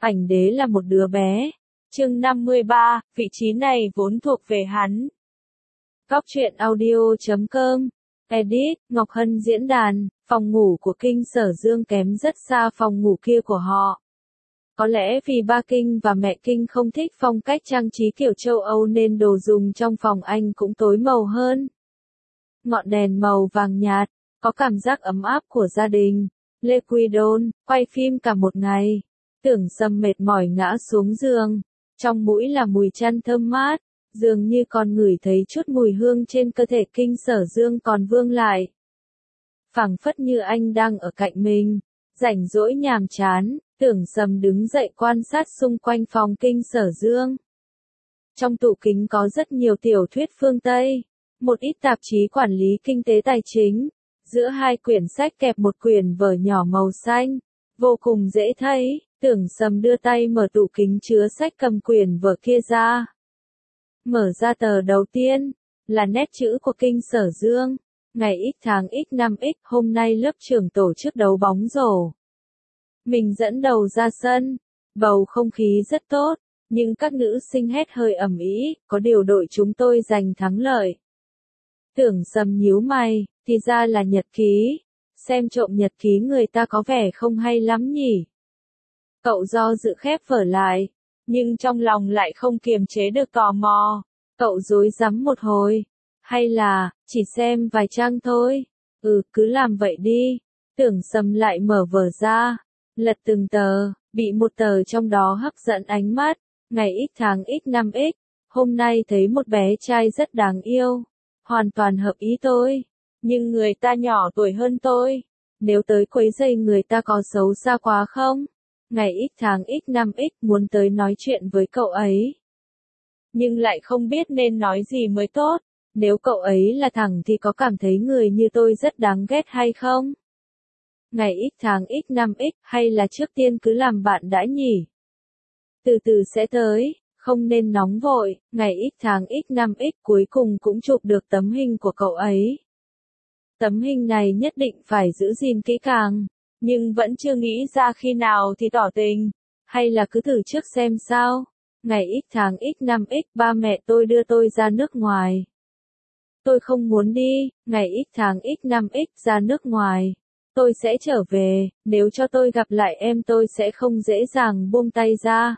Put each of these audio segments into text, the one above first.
ảnh đế là một đứa bé. Chương 53, vị trí này vốn thuộc về hắn. Góc truyện audio.com. Edit, Ngọc Hân diễn đàn, phòng ngủ của Kinh Sở Dương kém rất xa phòng ngủ kia của họ. Có lẽ vì ba Kinh và mẹ Kinh không thích phong cách trang trí kiểu châu Âu nên đồ dùng trong phòng anh cũng tối màu hơn. Ngọn đèn màu vàng nhạt, có cảm giác ấm áp của gia đình. Lê Quy Đôn, quay phim cả một ngày. Tưởng Sâm mệt mỏi ngã xuống giường. Trong mũi là mùi chăn thơm mát, dường như còn ngửi thấy chút mùi hương trên cơ thể Kinh Sở Dương còn vương lại. Phảng phất như anh đang ở cạnh mình, rảnh rỗi nhàm chán, Tưởng Sâm đứng dậy quan sát xung quanh phòng Kinh Sở Dương. Trong tủ kính có rất nhiều tiểu thuyết phương Tây, một ít tạp chí quản lý kinh tế tài chính, giữa hai quyển sách kẹp một quyển vở nhỏ màu xanh, vô cùng dễ thấy. Tưởng Sâm đưa tay mở tủ kính chứa sách cầm quyển vở kia ra. Mở ra tờ đầu tiên, là nét chữ của Kinh Sở Dương. Ngày X tháng X năm X, hôm nay lớp trưởng tổ chức đấu bóng rổ. Mình dẫn đầu ra sân, bầu không khí rất tốt, nhưng các nữ sinh hét hơi ầm ĩ, có điều đội chúng tôi giành thắng lợi. Tưởng Sâm nhíu mày, thì ra là nhật ký. Xem trộm nhật ký người ta có vẻ không hay lắm nhỉ. Cậu do dự khép vở lại, nhưng trong lòng lại không kiềm chế được tò mò. Cậu rối rắm một hồi. Hay là, chỉ xem vài trang thôi. Cứ làm vậy đi. Tưởng Sâm lại mở vở ra. Lật từng tờ, bị một tờ trong đó hấp dẫn ánh mắt. Ngày X tháng X năm X, hôm nay thấy một bé trai rất đáng yêu. Hoàn toàn hợp ý tôi. Nhưng người ta nhỏ tuổi hơn tôi. Nếu tới quấy rầy người ta có xấu xa quá không? Ngày X tháng X năm X muốn tới nói chuyện với cậu ấy. Nhưng lại không biết nên nói gì mới tốt. Nếu cậu ấy là thẳng thì có cảm thấy người như tôi rất đáng ghét hay không? Ngày X tháng X năm X hay là trước tiên cứ làm bạn đã nhỉ? Từ từ sẽ tới, không nên nóng vội. Ngày X tháng X năm X cuối cùng cũng chụp được tấm hình của cậu ấy. Tấm hình này nhất định phải giữ gìn kỹ càng. Nhưng vẫn chưa nghĩ ra khi nào thì tỏ tình, hay là cứ thử trước xem sao. Ngày X tháng X năm X ba mẹ tôi đưa tôi ra nước ngoài. Tôi không muốn đi. Ngày X tháng X năm X ra nước ngoài. Tôi sẽ trở về, nếu cho tôi gặp lại em tôi sẽ không dễ dàng buông tay ra.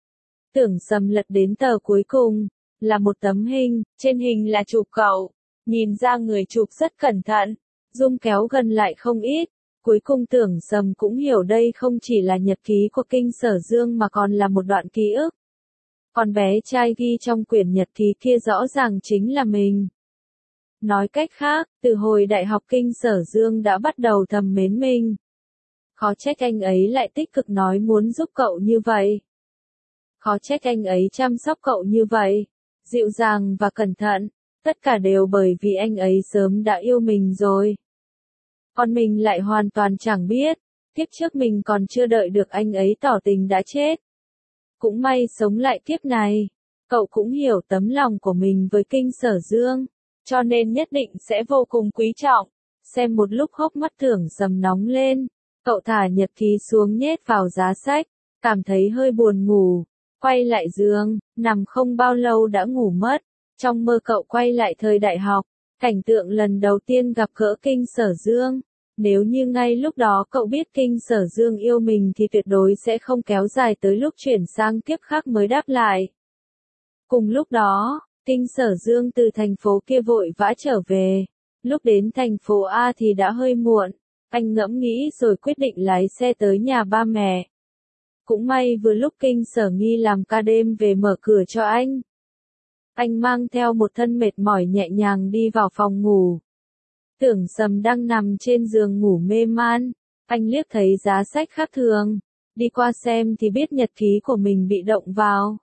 Tưởng Sâm lật đến tờ cuối cùng, là một tấm hình, trên hình là chụp cậu. Nhìn ra người chụp rất cẩn thận, zoom kéo gần lại không ít. Cuối cùng Tưởng Sâm cũng hiểu đây không chỉ là nhật ký của Kinh Sở Dương mà còn là một đoạn ký ức. Còn bé trai ghi trong quyển nhật ký kia rõ ràng chính là mình. Nói cách khác, từ hồi đại học Kinh Sở Dương đã bắt đầu thầm mến mình. Khó trách anh ấy lại tích cực nói muốn giúp cậu như vậy. Khó trách anh ấy chăm sóc cậu như vậy. Dịu dàng và cẩn thận. Tất cả đều bởi vì anh ấy sớm đã yêu mình rồi. Còn mình lại hoàn toàn chẳng biết, kiếp trước mình còn chưa đợi được anh ấy tỏ tình đã chết. Cũng may sống lại kiếp này, cậu cũng hiểu tấm lòng của mình với Kinh Sở Dương, cho nên nhất định sẽ vô cùng quý trọng. Xem một lúc hốc mắt Tưởng Sâm nóng lên, cậu thả nhật ký xuống nhét vào giá sách, cảm thấy hơi buồn ngủ, quay lại giường, nằm không bao lâu đã ngủ mất. Trong mơ cậu quay lại thời đại học, cảnh tượng lần đầu tiên gặp gỡ Kinh Sở Dương. Nếu như ngay lúc đó cậu biết Kinh Sở Dương yêu mình thì tuyệt đối sẽ không kéo dài tới lúc chuyển sang kiếp khác mới đáp lại. Cùng lúc đó, Kinh Sở Dương từ thành phố kia vội vã trở về. Lúc đến thành phố A thì đã hơi muộn. Anh ngẫm nghĩ rồi quyết định lái xe tới nhà ba mẹ. Cũng may vừa lúc Kinh Sở Nghi làm ca đêm về mở cửa cho anh. Anh mang theo một thân mệt mỏi nhẹ nhàng đi vào phòng ngủ. Tưởng Sâm đang nằm trên giường ngủ mê man. Anh liếc thấy giá sách khác thường. Đi qua xem thì biết nhật ký của mình bị động vào.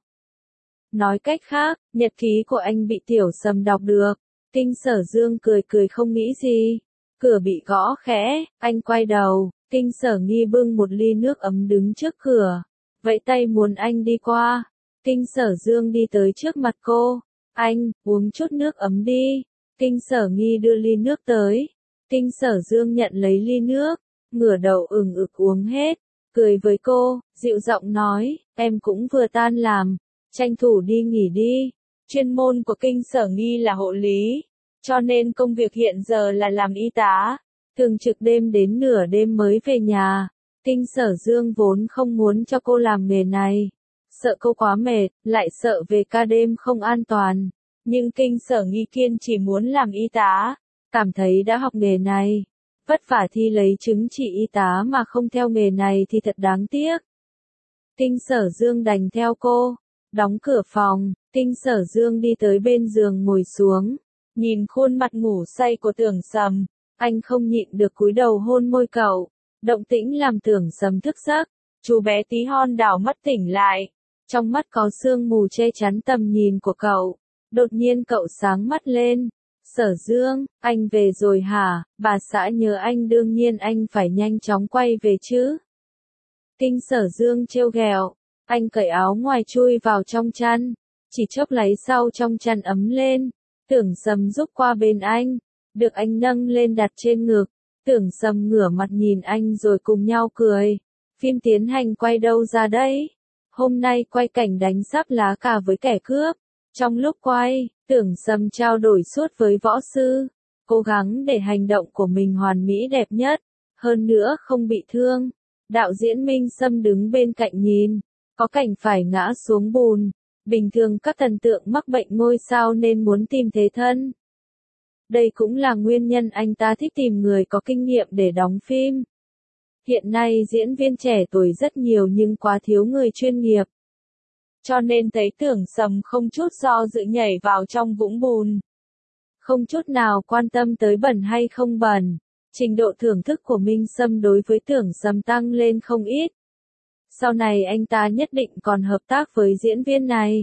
Nói cách khác, nhật ký của anh bị Tiểu Sâm đọc được. Kinh Sở Dương cười cười không nghĩ gì. Cửa bị gõ khẽ, anh quay đầu. Kinh Sở Nghi bưng một ly nước ấm đứng trước cửa. Vẫy tay muốn anh đi qua. Kinh Sở Dương đi tới trước mặt cô. Anh, uống chút nước ấm đi. Kinh Sở Nghi đưa ly nước tới. Kinh Sở Dương nhận lấy ly nước. Ngửa đầu ửng ực uống hết. cười với cô, dịu giọng nói, em cũng vừa tan làm, tranh thủ đi nghỉ đi. Chuyên môn của Kinh Sở Nghi là hộ lý, cho nên công việc hiện giờ là làm y tá, thường trực đêm đến nửa đêm mới về nhà. Kinh Sở Dương vốn không muốn cho cô làm nghề này, sợ cô quá mệt, lại sợ về ca đêm không an toàn. Nhưng Kinh Sở Nghi kiên chỉ muốn làm y tá, cảm thấy đã học nghề này, vất vả thi lấy chứng chỉ y tá mà không theo nghề này thì thật đáng tiếc. Kinh Sở Dương đành theo cô, đóng cửa phòng, Kinh Sở Dương đi tới bên giường ngồi xuống, nhìn khuôn mặt ngủ say của Tưởng Sầm, anh không nhịn được cúi đầu hôn môi cậu, động tĩnh làm Tưởng Sầm thức giấc, chú bé tí hon đảo mắt tỉnh lại, trong mắt có sương mù che chắn tầm nhìn của cậu, đột nhiên cậu sáng mắt lên. Sở Dương, anh về rồi hả? Bà xã nhớ anh, đương nhiên anh phải nhanh chóng quay về chứ. Kinh Sở Dương trêu ghẹo, anh cởi áo ngoài chui vào trong chăn, chỉ chốc lấy sau trong chăn ấm lên, Tưởng Sầm giúp qua bên anh, được anh nâng lên đặt trên ngực, Tưởng Sầm ngửa mặt nhìn anh rồi cùng nhau cười. Phim tiến hành quay đâu ra đấy? Hôm nay quay cảnh đánh sắp lá cà với kẻ cướp. Trong lúc quay, Tưởng Sầm trao đổi suốt với võ sư, cố gắng để hành động của mình hoàn mỹ đẹp nhất, hơn nữa không bị thương. Đạo diễn Minh Sâm đứng bên cạnh nhìn, có cảnh phải ngã xuống bùn, bình thường các thần tượng mắc bệnh ngôi sao nên muốn tìm thế thân. Đây cũng là nguyên nhân anh ta thích tìm người có kinh nghiệm để đóng phim. Hiện nay diễn viên trẻ tuổi rất nhiều nhưng quá thiếu người chuyên nghiệp. Cho nên thấy Tưởng Sầm không chút do dự nhảy vào trong vũng bùn. Không chút nào quan tâm tới bẩn hay không bẩn, trình độ thưởng thức của Minh Sâm đối với Tưởng Sầm tăng lên không ít. Sau này anh ta nhất định còn hợp tác với diễn viên này.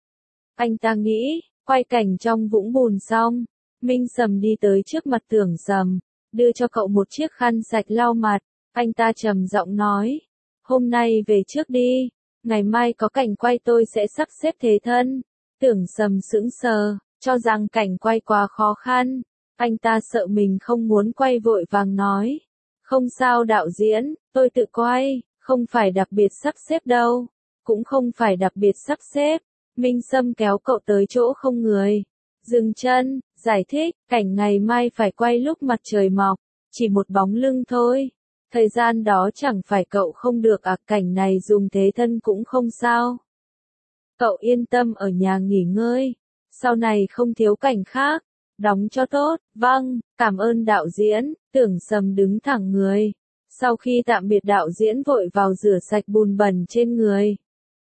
Anh ta nghĩ, quay cảnh trong vũng bùn xong, Minh Sâm đi tới trước mặt Tưởng Sầm, đưa cho cậu một chiếc khăn sạch lau mặt, anh ta trầm giọng nói, hôm nay về trước đi. Ngày mai có cảnh quay tôi sẽ sắp xếp thế thân. Tưởng Sầm sững sờ, cho rằng cảnh quay quá khó khăn. Anh ta sợ mình không muốn quay vội vàng nói. Không sao đạo diễn, tôi tự quay, không phải đặc biệt sắp xếp đâu. Cũng không phải đặc biệt sắp xếp. Minh Sâm kéo cậu tới chỗ không người. Dừng chân, giải thích, cảnh ngày mai phải quay lúc mặt trời mọc. Chỉ một bóng lưng thôi. Thời gian đó chẳng phải cậu không được à, cảnh này dùng thế thân cũng không sao. Cậu yên tâm ở nhà nghỉ ngơi, sau này không thiếu cảnh khác, đóng cho tốt. Vâng, cảm ơn đạo diễn. Tưởng Sầm đứng thẳng người, sau khi tạm biệt đạo diễn vội vào rửa sạch bùn bẩn trên người,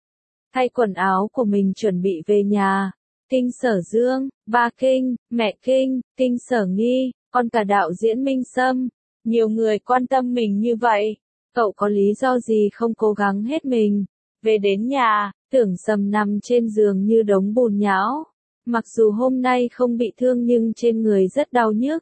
thay quần áo của mình chuẩn bị về nhà. Kinh Sở Dương, ba Kinh, mẹ Kinh, Kinh Sở Nghi, còn cả đạo diễn Minh Sâm. Nhiều người quan tâm mình như vậy, cậu có lý do gì không cố gắng hết mình? Về đến nhà, Tưởng Sầm nằm trên giường như đống bùn nhão. Mặc dù hôm nay không bị thương nhưng trên người rất đau nhức.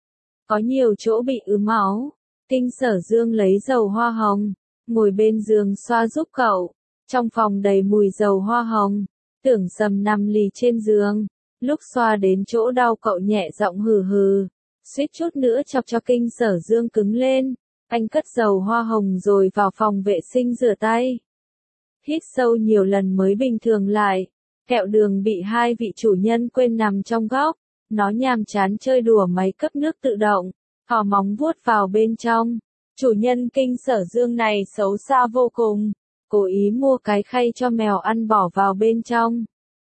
Có nhiều chỗ bị ứ máu. Kinh Sở Dương lấy dầu hoa hồng, ngồi bên giường xoa giúp cậu. Trong phòng đầy mùi dầu hoa hồng, Tưởng Sầm nằm lì trên giường. Lúc xoa đến chỗ đau cậu nhẹ giọng hừ hừ. Suýt chút nữa chọc cho Kinh Sở Dương cứng lên. Anh cất dầu hoa hồng rồi vào phòng vệ sinh rửa tay. Hít sâu nhiều lần mới bình thường lại. Kẹo đường bị hai vị chủ nhân quên nằm trong góc. Nó nhàm chán chơi đùa máy cấp nước tự động. Thò móng vuốt vào bên trong. Chủ nhân Kinh Sở Dương này xấu xa vô cùng. Cố ý mua cái khay cho mèo ăn bỏ vào bên trong.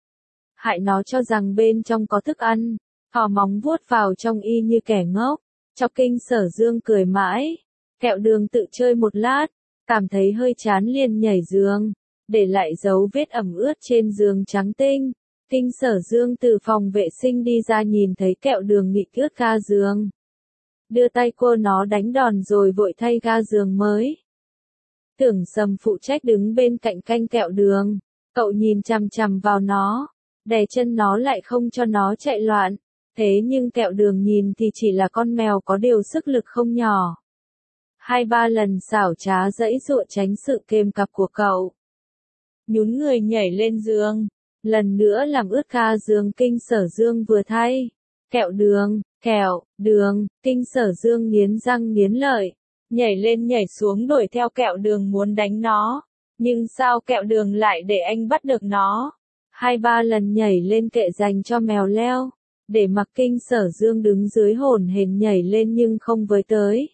Hại nó cho rằng bên trong có thức ăn. Thò móng vuốt vào trong y như kẻ ngốc, cho Kinh Sở Dương cười mãi. Kẹo đường tự chơi một lát, cảm thấy hơi chán liền nhảy giường, để lại dấu vết ẩm ướt trên giường trắng tinh. Kinh Sở Dương từ phòng vệ sinh đi ra nhìn thấy kẹo đường nghịch ướt ga giường. Đưa tay cô nó đánh đòn rồi vội thay ga giường mới. Tưởng Sầm phụ trách đứng bên cạnh canh kẹo đường, cậu nhìn chằm chằm vào nó, đè chân nó lại không cho nó chạy loạn. Thế nhưng kẹo đường nhìn thì chỉ là con mèo có điều sức lực không nhỏ. 2-3 lần xảo trá giãy giụa tránh sự kềm cặp của cậu. Nhún người nhảy lên giường, lần nữa làm ướt ga giường Kinh Sở Dương vừa thay. Kẹo đường, Kinh Sở Dương nghiến răng nghiến lợi, nhảy lên nhảy xuống đuổi theo Kẹo Đường muốn đánh nó. Nhưng sao Kẹo Đường lại để anh bắt được nó? 2-3 lần nhảy lên kệ dành cho mèo leo, để mặc Kinh Sở Dương đứng dưới hổn hển nhảy lên nhưng không với tới.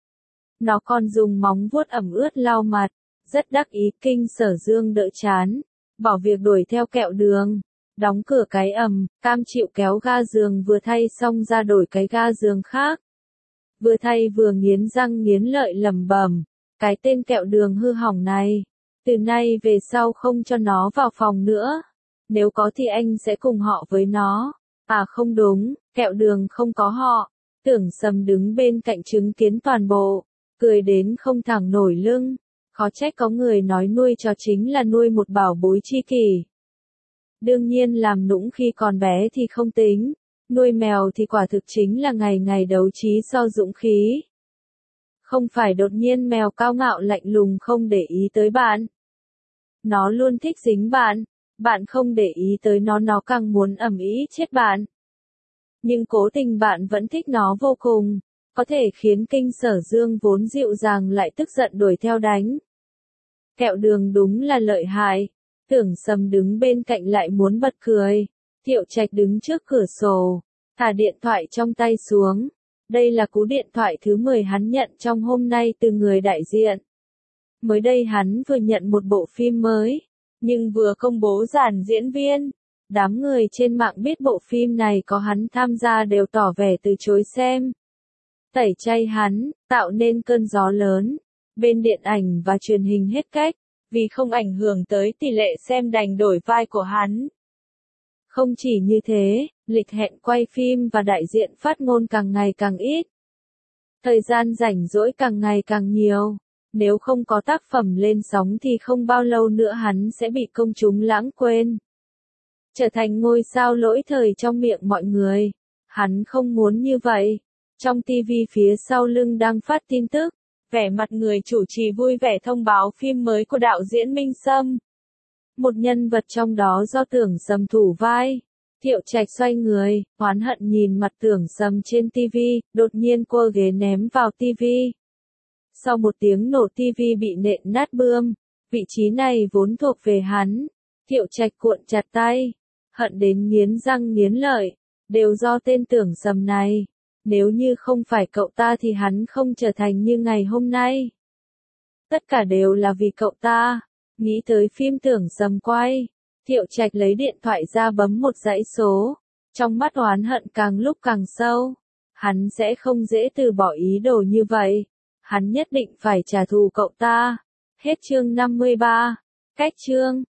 Nó còn dùng móng vuốt ẩm ướt lau mặt, rất đắc ý. Kinh Sở Dương đỡ chán, bỏ việc đuổi theo Kẹo Đường, đóng cửa cái ầm, cam chịu kéo ga giường vừa thay xong ra đổi cái ga giường khác. Vừa thay vừa nghiến răng nghiến lợi lẩm bẩm, cái tên Kẹo Đường hư hỏng này, từ nay về sau không cho nó vào phòng nữa. Nếu có thì anh sẽ cùng họ với nó. À không đúng, Kẹo Đường không có họ. Tưởng Sầm đứng bên cạnh chứng kiến toàn bộ, cười đến không thẳng nổi lưng. Khó trách có người nói nuôi chó chính là nuôi một bảo bối tri kỷ. Đương nhiên làm nũng khi còn bé thì không tính, nuôi mèo thì quả thực chính là ngày ngày đấu trí so dũng khí. Không phải đột nhiên mèo cao ngạo lạnh lùng không để ý tới bạn. Nó luôn thích dính bạn, bạn không để ý tới nó càng muốn ầm ĩ chết bạn. Nhưng cố tình bạn vẫn thích nó vô cùng, có thể khiến Kinh Sở Dương vốn dịu dàng lại tức giận đuổi theo đánh. Kẹo Đường đúng là lợi hại. Tưởng Sầm đứng bên cạnh lại muốn bật cười. Thiệu Trạch đứng trước cửa sổ, thả điện thoại trong tay xuống. Đây là cú điện thoại thứ 10 hắn nhận trong hôm nay từ người đại diện. Mới đây hắn vừa nhận một bộ phim mới, nhưng vừa công bố dàn diễn viên. Đám người trên mạng biết bộ phim này có hắn tham gia đều tỏ vẻ từ chối xem. Tẩy chay hắn, tạo nên cơn gió lớn. Bên điện ảnh và truyền hình hết cách, vì không ảnh hưởng tới tỷ lệ xem đành đổi vai của hắn. Không chỉ như thế, lịch hẹn quay phim và đại diện phát ngôn càng ngày càng ít. Thời gian rảnh rỗi càng ngày càng nhiều. Nếu không có tác phẩm lên sóng thì không bao lâu nữa hắn sẽ bị công chúng lãng quên. Trở thành ngôi sao lỗi thời trong miệng mọi người. Hắn không muốn như vậy. Trong TV phía sau lưng đang phát tin tức, vẻ mặt người chủ trì vui vẻ thông báo phim mới của đạo diễn Minh Sâm. Một nhân vật trong đó do Tưởng Sầm thủ vai. Thiệu Trạch xoay người, oán hận nhìn mặt Tưởng Sầm trên TV, đột nhiên quơ ghế ném vào TV. Sau một tiếng nổ TV bị nện nát bươm, vị trí này vốn thuộc về hắn. Thiệu Trạch cuộn chặt tay, hận đến nghiến răng nghiến lợi, đều do tên Tưởng Sầm này. Nếu như không phải cậu ta thì hắn không trở thành như ngày hôm nay. Tất cả đều là vì cậu ta. Nghĩ tới phim Tưởng Sầm quay, Thiệu Trạch lấy điện thoại ra bấm một dãy số. Trong mắt oán hận càng lúc càng sâu. Hắn sẽ không dễ từ bỏ ý đồ như vậy. Hắn nhất định phải trả thù cậu ta. Hết chương 53. Cách chương